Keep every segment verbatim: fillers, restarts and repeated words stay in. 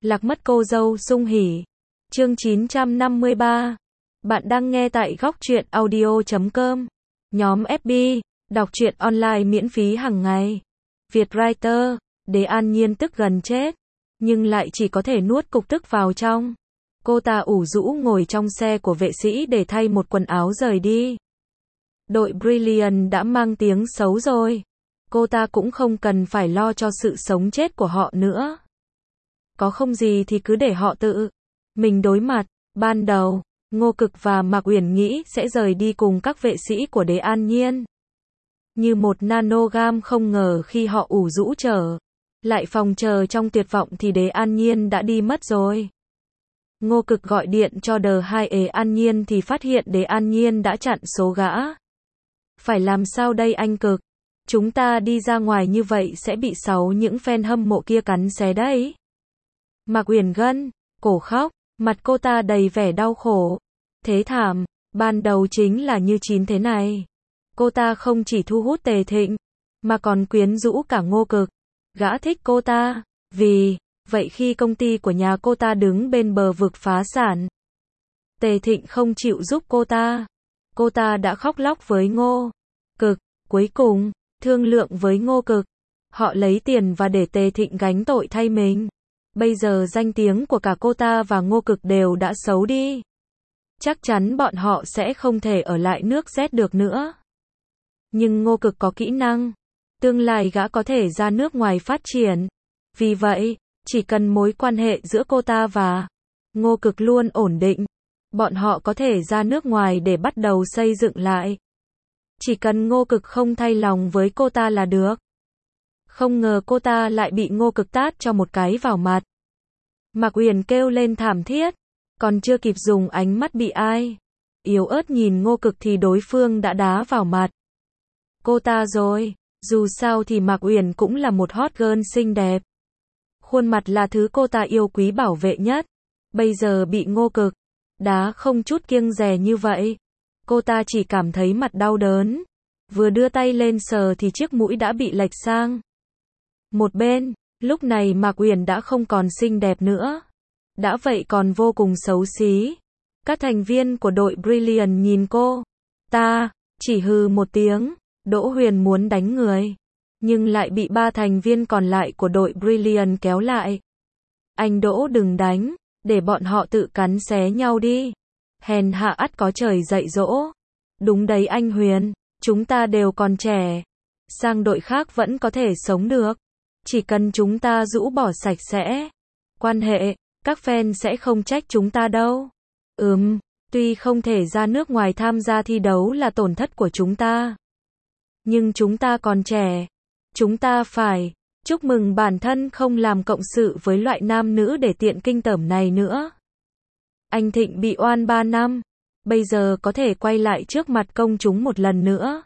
Lạc mất cô dâu Sung Hỉ. Chương chín trăm năm mươi ba. Bạn đang nghe tại góc truyện audio chấm com. Nhóm ép bê, đọc truyện online miễn phí hàng ngày. Vietwriter, Đế An Nhiên tức gần chết, nhưng lại chỉ có thể nuốt cục tức vào trong. Cô ta ủ rũ ngồi trong xe của vệ sĩ để thay một quần áo rời đi. Đội Brilliant đã mang tiếng xấu rồi. Cô ta cũng không cần phải lo cho sự sống chết của họ nữa. Có không gì thì cứ để họ tự mình đối mặt. Ban đầu, Ngô Cực và Mạc Uyển nghĩ sẽ rời đi cùng các vệ sĩ của Đế An Nhiên. Như một nanogam, không ngờ khi họ ủ rũ trở lại phòng chờ trong tuyệt vọng thì Đế An Nhiên đã đi mất rồi. Ngô Cực gọi điện cho Đờ hai Ế An Nhiên thì phát hiện Đế An Nhiên đã chặn số gã. Phải làm sao đây anh Cực? Chúng ta đi ra ngoài như vậy sẽ bị sáu những fan hâm mộ kia cắn xé đấy. Mạc Uyển gân cổ khóc, mặt cô ta đầy vẻ đau khổ. Thế thảm, ban đầu chính là như chín thế này. Cô ta không chỉ thu hút Tề Thịnh, mà còn quyến rũ cả Ngô Cực. Gã thích cô ta, vì vậy khi công ty của nhà cô ta đứng bên bờ vực phá sản, Tề Thịnh không chịu giúp cô ta. Cô ta đã khóc lóc với Ngô Cực, cuối cùng thương lượng với Ngô Cực. Họ lấy tiền và để Tề Thịnh gánh tội thay mình. Bây giờ danh tiếng của cả cô ta và Ngô Cực đều đã xấu đi. Chắc chắn bọn họ sẽ không thể ở lại nước Z được nữa. Nhưng Ngô Cực có kỹ năng. Tương lai gã có thể ra nước ngoài phát triển. Vì vậy, chỉ cần mối quan hệ giữa cô ta và Ngô Cực luôn ổn định, bọn họ có thể ra nước ngoài để bắt đầu xây dựng lại. Chỉ cần Ngô Cực không thay lòng với cô ta là được. Không ngờ cô ta lại bị Ngô Cực tát cho một cái vào mặt. Mạc Uyển kêu lên thảm thiết, còn chưa kịp dùng ánh mắt bị ai yếu ớt nhìn Ngô Cực thì đối phương đã đá vào mặt cô ta rồi. Dù sao thì Mạc Uyển cũng là một hot girl xinh đẹp. Khuôn mặt là thứ cô ta yêu quý bảo vệ nhất. Bây giờ bị Ngô Cực đá không chút kiêng dè như vậy, cô ta chỉ cảm thấy mặt đau đớn. Vừa đưa tay lên sờ thì chiếc mũi đã bị lệch sang một bên. Lúc này Mạc Uyển đã không còn xinh đẹp nữa. Đã vậy còn vô cùng xấu xí. Các thành viên của đội Brilliant nhìn cô ta, chỉ hừ một tiếng. Đỗ Huyền muốn đánh người, nhưng lại bị ba thành viên còn lại của đội Brilliant kéo lại. Anh Đỗ đừng đánh, để bọn họ tự cắn xé nhau đi. Hèn hạ ắt có trời dạy dỗ. Đúng đấy anh Huyền, chúng ta đều còn trẻ. Sang đội khác vẫn có thể sống được. Chỉ cần chúng ta rũ bỏ sạch sẽ quan hệ, các fan sẽ không trách chúng ta đâu. Ừm, tuy không thể ra nước ngoài tham gia thi đấu là tổn thất của chúng ta. Nhưng chúng ta còn trẻ. Chúng ta phải chúc mừng bản thân không làm cộng sự với loại nam nữ để tiện kinh tởm này nữa. Anh Thịnh bị oan ba năm. Bây giờ có thể quay lại trước mặt công chúng một lần nữa.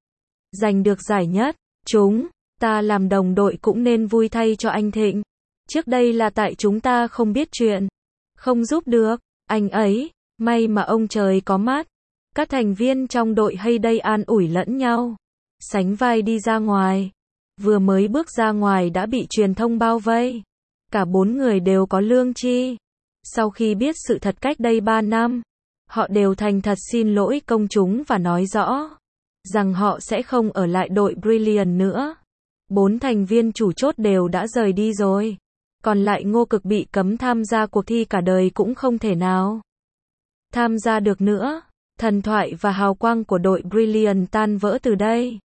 Giành được giải nhất. Chúng ta làm đồng đội cũng nên vui thay cho anh Thịnh. Trước đây là tại chúng ta không biết chuyện, không giúp được anh ấy. May mà ông trời có mắt. Các thành viên trong đội hay đây an ủi lẫn nhau, sánh vai đi ra ngoài. Vừa mới bước ra ngoài đã bị truyền thông bao vây. Cả bốn người đều có lương tri. Sau khi biết sự thật cách đây ba năm, họ đều thành thật xin lỗi công chúng và nói rõ rằng họ sẽ không ở lại đội Brilliant nữa. Bốn thành viên chủ chốt đều đã rời đi rồi. Còn lại Ngô Cực bị cấm tham gia cuộc thi cả đời cũng không thể nào tham gia được nữa. Thần thoại và hào quang của đội Brilliant tan vỡ từ đây.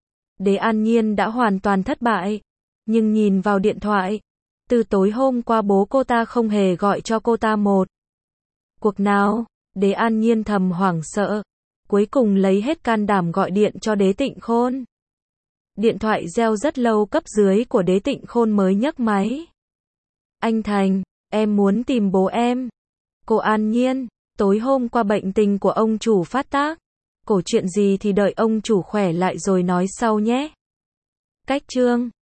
Đế An Nhiên đã hoàn toàn thất bại. Nhưng nhìn vào điện thoại, từ tối hôm qua bố cô ta không hề gọi cho cô ta một cuộc nào. Đế An Nhiên thầm hoảng sợ. Cuối cùng lấy hết can đảm gọi điện cho Đế Tịnh Khôn. Điện thoại reo rất lâu, cấp dưới của Đế Tịnh Khôn mới nhấc máy. Anh Thành, em muốn tìm bố em. Cô An Nhiên, tối hôm qua bệnh tình của ông chủ phát tác. Cổ chuyện gì thì đợi ông chủ khỏe lại rồi nói sau nhé. Cách chương